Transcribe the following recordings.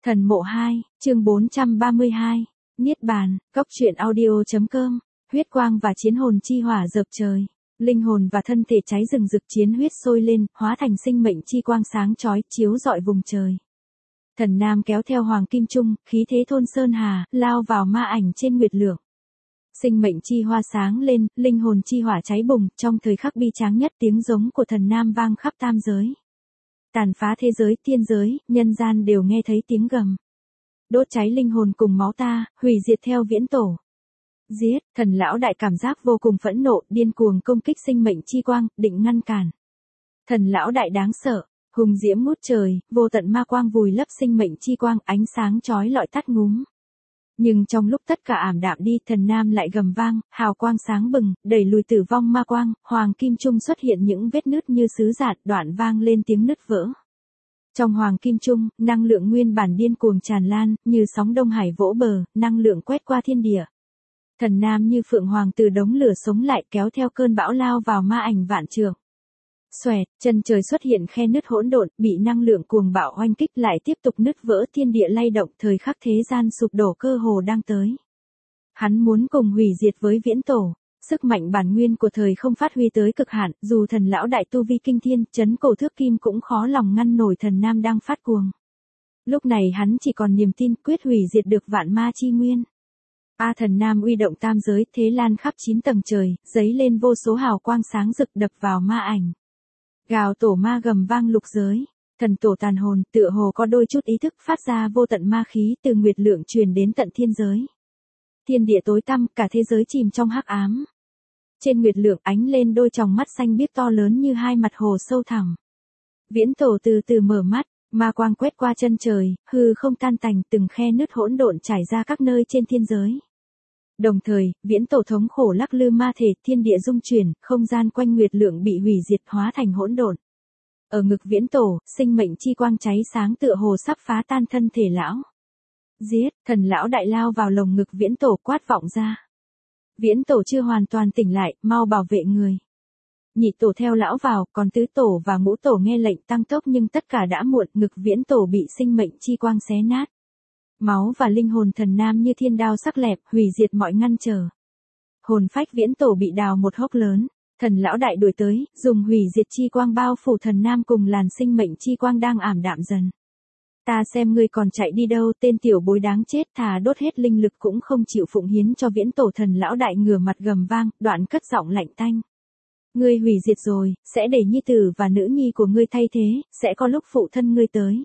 Thần mộ 2, chương 432, Niết bàn, góc truyện audio.com, huyết quang và chiến hồn chi hỏa dợp trời. Linh hồn và thân thể cháy rừng rực, chiến huyết sôi lên, hóa thành sinh mệnh chi quang sáng chói, chiếu rọi vùng trời. Thần nam kéo theo hoàng kim trung, khí thế thôn sơn hà, lao vào ma ảnh trên nguyệt lượng. Sinh mệnh chi hoa sáng lên, linh hồn chi hỏa cháy bùng, trong thời khắc bi tráng nhất tiếng giống của thần nam vang khắp tam giới. Tàn phá thế giới, thiên giới, nhân gian đều nghe thấy tiếng gầm. Đốt cháy linh hồn cùng máu ta, hủy diệt theo viễn tổ. Giết, thần lão đại cảm giác vô cùng phẫn nộ, điên cuồng công kích sinh mệnh chi quang, định ngăn cản. Thần lão đại đáng sợ, hùng diễm ngút trời, vô tận ma quang vùi lấp sinh mệnh chi quang, ánh sáng chói lọi tắt ngúm. Nhưng trong lúc tất cả ảm đạm đi, thần nam lại gầm vang, hào quang sáng bừng, đẩy lùi tử vong ma quang, hoàng kim trung xuất hiện những vết nứt như sứ dạt, đoạn vang lên tiếng nứt vỡ. Trong hoàng kim trung, năng lượng nguyên bản điên cuồng tràn lan, như sóng đông hải vỗ bờ, năng lượng quét qua thiên địa. Thần nam như phượng hoàng từ đống lửa sống lại, kéo theo cơn bão lao vào ma ảnh vạn trượng. Xoẹt, chân trời xuất hiện khe nứt hỗn độn, bị năng lượng cuồng bạo oanh kích lại tiếp tục nứt vỡ, thiên địa lay động, thời khắc thế gian sụp đổ cơ hồ đang tới. Hắn muốn cùng hủy diệt với viễn tổ, sức mạnh bản nguyên của thời không phát huy tới cực hạn, dù thần lão đại tu vi kinh thiên, chấn cổ thước kim cũng khó lòng ngăn nổi thần nam đang phát cuồng. Lúc này hắn chỉ còn niềm tin quyết hủy diệt được vạn ma chi nguyên. Thần nam uy động tam giới, thế lan khắp 9 tầng trời, giấy lên vô số hào quang sáng rực đập vào ma ảnh. Gào tổ ma gầm vang lục giới, thần tổ tàn hồn, tựa hồ có đôi chút ý thức, phát ra vô tận ma khí từ nguyệt lượng truyền đến tận thiên giới. Thiên địa tối tăm, cả thế giới chìm trong hắc ám. Trên nguyệt lượng ánh lên đôi tròng mắt xanh biếc to lớn như hai mặt hồ sâu thẳm. Viễn tổ từ từ mở mắt, ma quang quét qua chân trời, hư không tan tành, từng khe nứt hỗn độn trải ra các nơi trên thiên giới. Đồng thời, viễn tổ thống khổ lắc lư ma thể, thiên địa rung chuyển, không gian quanh nguyệt lượng bị hủy diệt hóa thành hỗn độn. Ở ngực viễn tổ, sinh mệnh chi quang cháy sáng tựa hồ sắp phá tan thân thể lão. Giết, thần lão đại lao vào lồng ngực viễn tổ quát vọng ra. Viễn tổ chưa hoàn toàn tỉnh lại, mau bảo vệ người. Nhị tổ theo lão vào, còn tứ tổ và ngũ tổ nghe lệnh tăng tốc, nhưng tất cả đã muộn, ngực viễn tổ bị sinh mệnh chi quang xé nát. Máu và linh hồn thần nam như thiên đao sắc lẹp, hủy diệt mọi ngăn trở. Hồn phách viễn tổ bị đào một hốc lớn, thần lão đại đuổi tới, dùng hủy diệt chi quang bao phủ thần nam cùng làn sinh mệnh chi quang đang ảm đạm dần. Ta xem ngươi còn chạy đi đâu, tên tiểu bối đáng chết, thà đốt hết linh lực cũng không chịu phụng hiến cho viễn tổ. Thần lão đại ngửa mặt gầm vang, đoạn cất giọng lạnh tanh. Ngươi hủy diệt rồi, sẽ để nhi tử và nữ nhi của ngươi thay thế, sẽ có lúc phụ thân ngươi tới.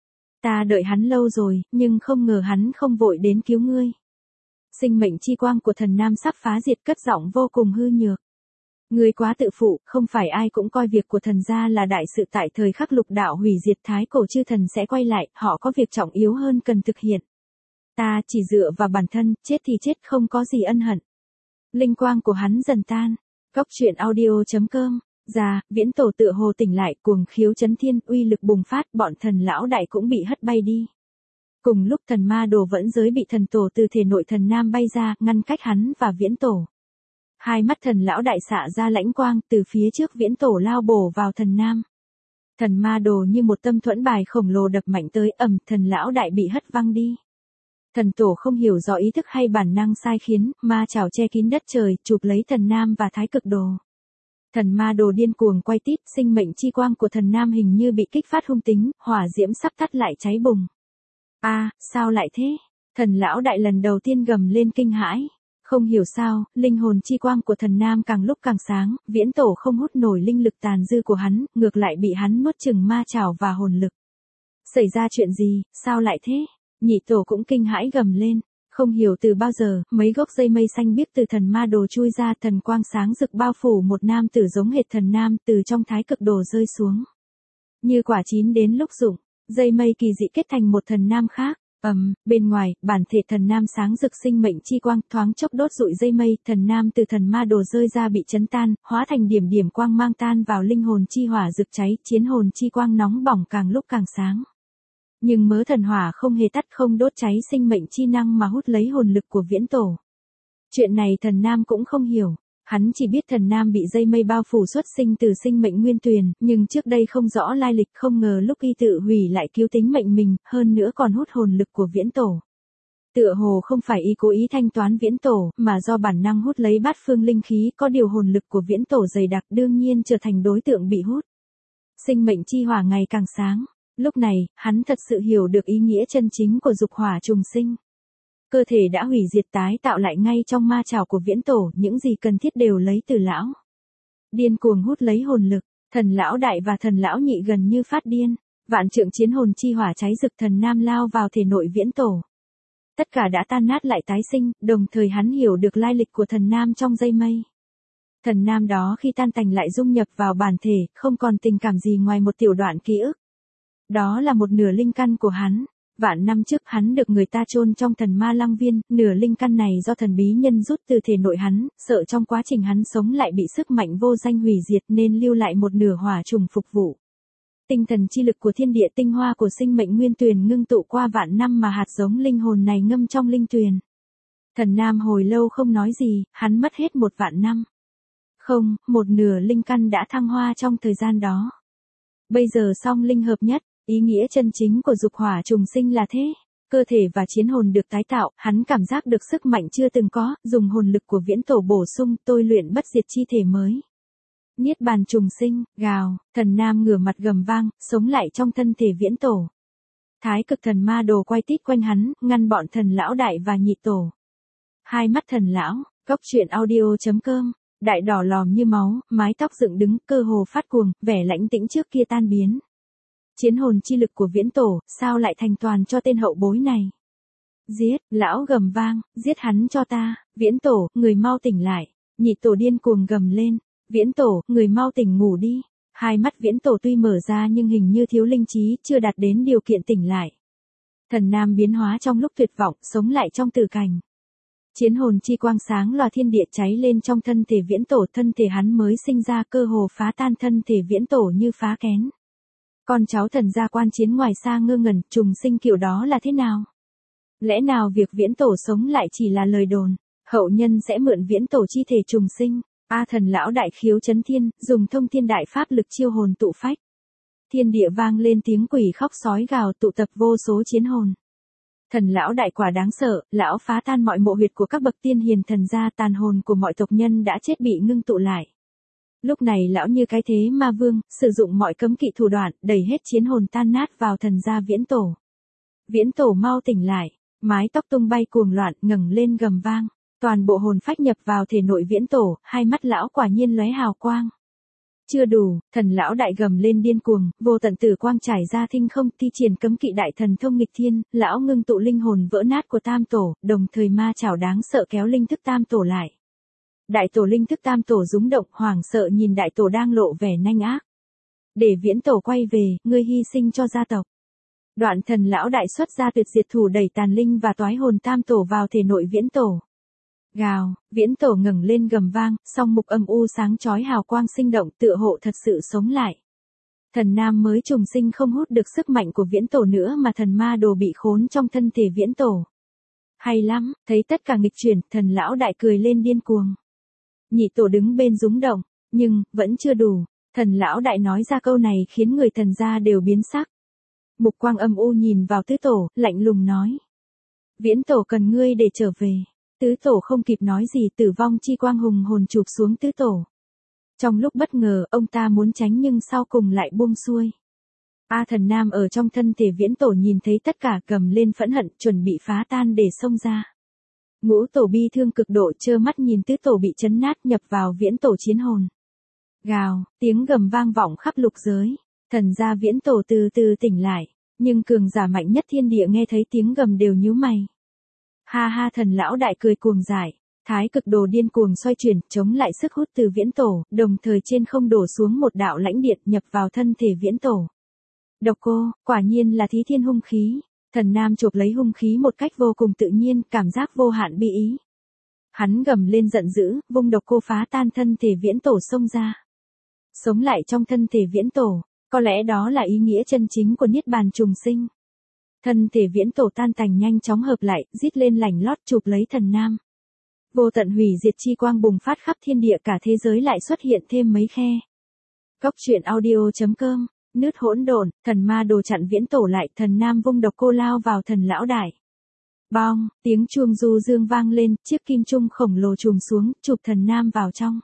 Ta đợi hắn lâu rồi, nhưng không ngờ hắn không vội đến cứu ngươi. Sinh mệnh chi quang của thần nam sắp phá diệt, cất giọng vô cùng hư nhược. Ngươi quá tự phụ, không phải ai cũng coi việc của thần gia là đại sự. Tại thời khắc lục đạo hủy diệt, thái cổ chư thần sẽ quay lại, họ có việc trọng yếu hơn cần thực hiện. Ta chỉ dựa vào bản thân, chết thì chết, không có gì ân hận. Linh quang của hắn dần tan. Góc truyện audio.com. Viễn tổ tựa hồ tỉnh lại, cuồng khiếu chấn thiên, uy lực bùng phát, bọn thần lão đại cũng bị hất bay đi. Cùng lúc thần ma đồ vẫn giới bị thần tổ từ thể nội thần nam bay ra, ngăn cách hắn và viễn tổ. Hai mắt thần lão đại xạ ra lãnh quang, từ phía trước viễn tổ lao bổ vào thần nam. Thần ma đồ như một tâm thuẫn bài khổng lồ đập mạnh tới, thần lão đại bị hất văng đi. Thần tổ không hiểu rõ ý thức hay bản năng sai khiến, ma chảo che kín đất trời, chụp lấy thần nam và thái cực đồ. Thần ma đồ điên cuồng quay tít, sinh mệnh chi quang của thần nam hình như bị kích phát hung tính, hỏa diễm sắp tắt lại cháy bùng. Sao lại thế? Thần lão đại lần đầu tiên gầm lên kinh hãi. Không hiểu sao, linh hồn chi quang của thần nam càng lúc càng sáng, viễn tổ không hút nổi linh lực tàn dư của hắn, ngược lại bị hắn nuốt chửng ma chảo và hồn lực. Xảy ra chuyện gì, sao lại thế? Nhị tổ cũng kinh hãi gầm lên. Không hiểu từ bao giờ, mấy gốc dây mây xanh biếc từ thần ma đồ chui ra, thần quang sáng rực bao phủ một nam tử giống hệt thần nam, từ trong thái cực đồ rơi xuống. Như quả chín đến lúc rụng, dây mây kỳ dị kết thành một thần nam khác. Bên ngoài, bản thể thần nam sáng rực sinh mệnh chi quang, thoáng chốc đốt rụi dây mây, thần nam từ thần ma đồ rơi ra bị chấn tan, hóa thành điểm điểm quang mang tan vào linh hồn chi hỏa rực cháy, chiến hồn chi quang nóng bỏng càng lúc càng sáng. Nhưng mớ thần hỏa không hề tắt, không đốt cháy sinh mệnh chi năng mà hút lấy hồn lực của viễn tổ. Chuyện này thần nam cũng không hiểu. Hắn chỉ biết thần nam bị dây mây bao phủ xuất sinh từ sinh mệnh nguyên tuyền, nhưng trước đây không rõ lai lịch, không ngờ lúc y tự hủy lại cứu tính mệnh mình, hơn nữa còn hút hồn lực của viễn tổ. Tựa hồ không phải y cố ý thanh toán viễn tổ, mà do bản năng hút lấy bát phương linh khí, có điều hồn lực của viễn tổ dày đặc đương nhiên trở thành đối tượng bị hút. Sinh mệnh chi hỏa ngày càng sáng. Lúc này, hắn thật sự hiểu được ý nghĩa chân chính của dục hỏa trùng sinh. Cơ thể đã hủy diệt tái tạo lại ngay trong ma chảo của viễn tổ, những gì cần thiết đều lấy từ lão. Điên cuồng hút lấy hồn lực, thần lão đại và thần lão nhị gần như phát điên. Vạn trượng chiến hồn chi hỏa cháy rực, thần nam lao vào thể nội viễn tổ. Tất cả đã tan nát lại tái sinh, đồng thời hắn hiểu được lai lịch của thần nam trong dây mây. Thần nam đó khi tan tành lại dung nhập vào bản thể, không còn tình cảm gì ngoài một tiểu đoạn ký ức. Đó là một nửa linh căn của hắn. Vạn năm trước hắn được người ta chôn trong thần ma lăng viên, nửa linh căn này do thần bí nhân rút từ thể nội hắn, sợ trong quá trình hắn sống lại bị sức mạnh vô danh hủy diệt nên lưu lại một nửa hỏa trùng phục vụ. Tinh thần chi lực của thiên địa, tinh hoa của sinh mệnh nguyên tuyền ngưng tụ qua vạn năm mà hạt giống linh hồn này ngâm trong linh tuyền. Thần nam hồi lâu không nói gì, hắn mất hết một vạn năm. Không, một nửa linh căn đã thăng hoa trong thời gian đó. Bây giờ song linh hợp nhất, ý nghĩa chân chính của dục hỏa trùng sinh là thế. Cơ thể và chiến hồn được tái tạo, hắn cảm giác được sức mạnh chưa từng có, dùng hồn lực của viễn tổ bổ sung, tôi luyện bất diệt chi thể mới. Niết bàn trùng sinh, gào, thần nam ngửa mặt gầm vang, sống lại trong thân thể viễn tổ. Thái cực thần ma đồ quay tít quanh hắn, ngăn bọn thần lão đại và nhị tổ. Hai mắt thần lão, góc truyện audio.com, đại đỏ lòm như máu, mái tóc dựng đứng, cơ hồ phát cuồng, vẻ lãnh tĩnh trước kia tan biến. Chiến hồn chi lực của viễn tổ, sao lại thành toàn cho tên hậu bối này? Giết, lão gầm vang, giết hắn cho ta, viễn tổ, người mau tỉnh lại. Nhị tổ điên cuồng gầm lên, viễn tổ, người mau tỉnh ngủ đi. Hai mắt viễn tổ tuy mở ra nhưng hình như thiếu linh trí, chưa đạt đến điều kiện tỉnh lại. Thần nam biến hóa trong lúc tuyệt vọng, sống lại trong tử cảnh. Chiến hồn chi quang sáng lòa thiên địa cháy lên trong thân thể viễn tổ, thân thể hắn mới sinh ra cơ hồ phá tan thân thể viễn tổ như phá kén. Con cháu thần gia quan chiến ngoài xa ngơ ngẩn, trùng sinh kiểu đó là thế nào? Lẽ nào việc viễn tổ sống lại chỉ là lời đồn, hậu nhân sẽ mượn viễn tổ chi thể trùng sinh? Thần lão đại khiếu chấn thiên, dùng thông thiên đại pháp lực chiêu hồn tụ phách. Thiên địa vang lên tiếng quỷ khóc sói gào, tụ tập vô số chiến hồn. Thần lão đại quả đáng sợ, lão phá tan mọi mộ huyệt của các bậc tiên hiền thần gia, tàn hồn của mọi tộc nhân đã chết bị ngưng tụ lại. Lúc này lão như cái thế ma vương, sử dụng mọi cấm kỵ thủ đoạn, đẩy hết chiến hồn tan nát vào thần gia viễn tổ. Viễn tổ mau tỉnh lại, mái tóc tung bay cuồng loạn, ngẩng lên gầm vang. Toàn bộ hồn phách nhập vào thể nội viễn tổ, hai mắt lão quả nhiên lóe hào quang. Chưa đủ, thần lão đại gầm lên điên cuồng, vô tận tử quang trải ra thinh không, thi triển cấm kỵ đại thần thông nghịch thiên, lão ngưng tụ linh hồn vỡ nát của tam tổ, đồng thời ma chảo đáng sợ kéo linh thức tam tổ lại. Đại tổ linh thức tam tổ rúng động, hoảng sợ nhìn đại tổ đang lộ vẻ nanh ác. Để viễn tổ quay về, ngươi hy sinh cho gia tộc. Đoạn thần lão đại xuất ra tuyệt diệt thủ đẩy tàn linh và toái hồn tam tổ vào thể nội viễn tổ. Gào, viễn tổ ngẩng lên gầm vang, song mục âm u sáng chói hào quang sinh động, tựa hộ thật sự sống lại. Thần nam mới trùng sinh không hút được sức mạnh của viễn tổ nữa mà thần ma đồ bị khốn trong thân thể viễn tổ. Hay lắm, thấy tất cả nghịch chuyển, thần lão đại cười lên điên cuồng. Nhị tổ đứng bên rúng động, nhưng, vẫn chưa đủ. Thần lão đại nói ra câu này khiến người thần gia đều biến sắc. Mục quang âm u nhìn vào tứ tổ, lạnh lùng nói. Viễn tổ cần ngươi để trở về. Tứ tổ không kịp nói gì, tử vong chi quang hùng hồn chụp xuống tứ tổ. Trong lúc bất ngờ, ông ta muốn tránh nhưng sau cùng lại buông xuôi. Thần nam ở trong thân thể viễn tổ nhìn thấy tất cả, cầm lên phẫn hận, chuẩn bị phá tan để xông ra. Ngũ tổ bi thương cực độ, trơ mắt nhìn tứ tổ bị chấn nát nhập vào viễn tổ chiến hồn. Gào, tiếng gầm vang vọng khắp lục giới. Thần gia viễn tổ từ từ tỉnh lại, nhưng cường giả mạnh nhất thiên địa nghe thấy tiếng gầm đều nhíu mày. Ha ha, thần lão đại cười cuồng dại, thái cực đồ điên cuồng xoay chuyển, chống lại sức hút từ viễn tổ, đồng thời trên không đổ xuống một đạo lãnh điện nhập vào thân thể viễn tổ. Độc cô, quả nhiên là thí thiên hung khí. Thần nam chộp lấy hung khí một cách vô cùng tự nhiên, cảm giác vô hạn bi ý. Hắn gầm lên giận dữ, vung độc cô phá tan thân thể viễn tổ xông ra. Sống lại trong thân thể viễn tổ, có lẽ đó là ý nghĩa chân chính của niết bàn trùng sinh. Thân thể viễn tổ tan tành nhanh chóng hợp lại, rít lên lành lót chụp lấy thần nam. Vô tận hủy diệt chi quang bùng phát khắp thiên địa, cả thế giới lại xuất hiện thêm mấy khe. Góc truyện audio.com, nứt hỗn độn, thần ma đồ chặn Viễn Tổ lại, thần nam vung độc cô lao vào thần lão đại. Bong, tiếng chuông du dương vang lên, chiếc kim trung khổng lồ chùm xuống, chụp thần nam vào trong.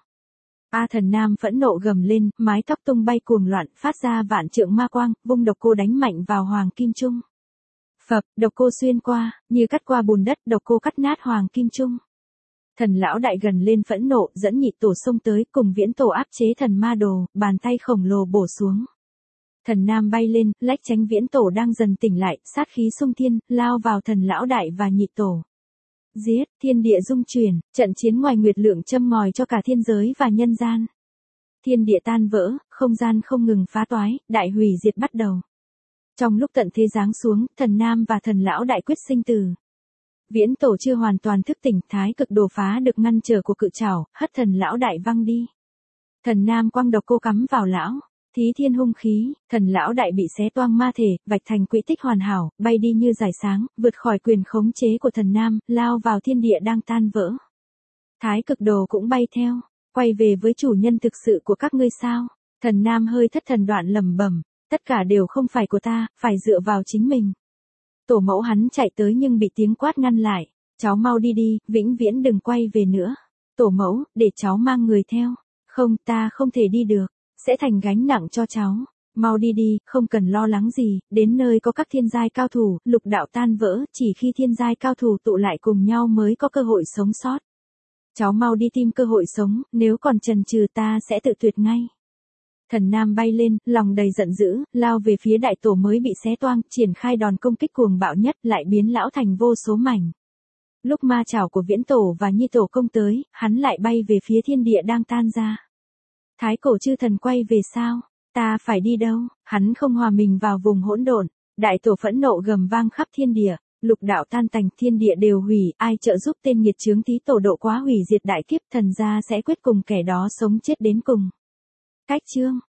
Thần nam phẫn nộ gầm lên, mái tóc tung bay cuồng loạn, phát ra vạn trượng ma quang, vung độc cô đánh mạnh vào hoàng kim trung. Phập, độc cô xuyên qua, như cắt qua bùn đất, độc cô cắt nát hoàng kim trung. Thần lão đại gần lên phẫn nộ, dẫn Nhị Tổ xông tới, cùng Viễn Tổ áp chế thần ma đồ, bàn tay khổng lồ bổ xuống. Thần nam bay lên, lách tránh Viễn Tổ đang dần tỉnh lại, sát khí xung thiên, lao vào thần lão đại và Nhị Tổ. Giết, thiên địa rung chuyển, trận chiến ngoài nguyệt lượng châm ngòi cho cả thiên giới và nhân gian. Thiên địa tan vỡ, không gian không ngừng phá toái, đại hủy diệt bắt đầu. Trong lúc tận thế giáng xuống, thần nam và thần lão đại quyết sinh tử. Viễn Tổ chưa hoàn toàn thức tỉnh, thái cực đồ phá được ngăn trở của cự trảo, hất thần lão đại văng đi. Thần nam quăng độc cô cắm vào lão, thí thiên hung khí, thần lão đại bị xé toang ma thể, vạch thành quỹ tích hoàn hảo, bay đi như rải sáng, vượt khỏi quyền khống chế của thần nam, lao vào thiên địa đang tan vỡ. Thái cực đồ cũng bay theo, quay về với chủ nhân thực sự của các ngươi sao? Thần nam hơi thất thần đoạn lẩm bẩm, tất cả đều không phải của ta, phải dựa vào chính mình. Tổ mẫu hắn chạy tới nhưng bị tiếng quát ngăn lại, cháu mau đi đi, vĩnh viễn đừng quay về nữa. Tổ mẫu, để cháu mang người theo. Không, ta không thể đi được, sẽ thành gánh nặng cho cháu. Mau đi đi, không cần lo lắng gì, đến nơi có các thiên giai cao thủ, lục đạo tan vỡ, chỉ khi thiên giai cao thủ tụ lại cùng nhau mới có cơ hội sống sót. Cháu mau đi tìm cơ hội sống, nếu còn chần chừ ta sẽ tự tuyệt ngay. Thần nam bay lên, lòng đầy giận dữ, lao về phía đại tổ mới bị xé toang, triển khai đòn công kích cuồng bạo nhất, lại biến lão thành vô số mảnh. Lúc ma chảo của Viễn Tổ và Nhi Tổ công tới, hắn lại bay về phía thiên địa đang tan ra. Thái cổ chư thần quay về sao? Ta phải đi đâu? Hắn không hòa mình vào vùng hỗn độn. Đại tổ phẫn nộ gầm vang khắp thiên địa, lục đạo tan tành, thiên địa đều hủy, ai trợ giúp tên nghiệt chướng Tý Tổ độ quá hủy diệt đại kiếp, thần gia sẽ quyết cùng kẻ đó sống chết đến cùng. Cách chương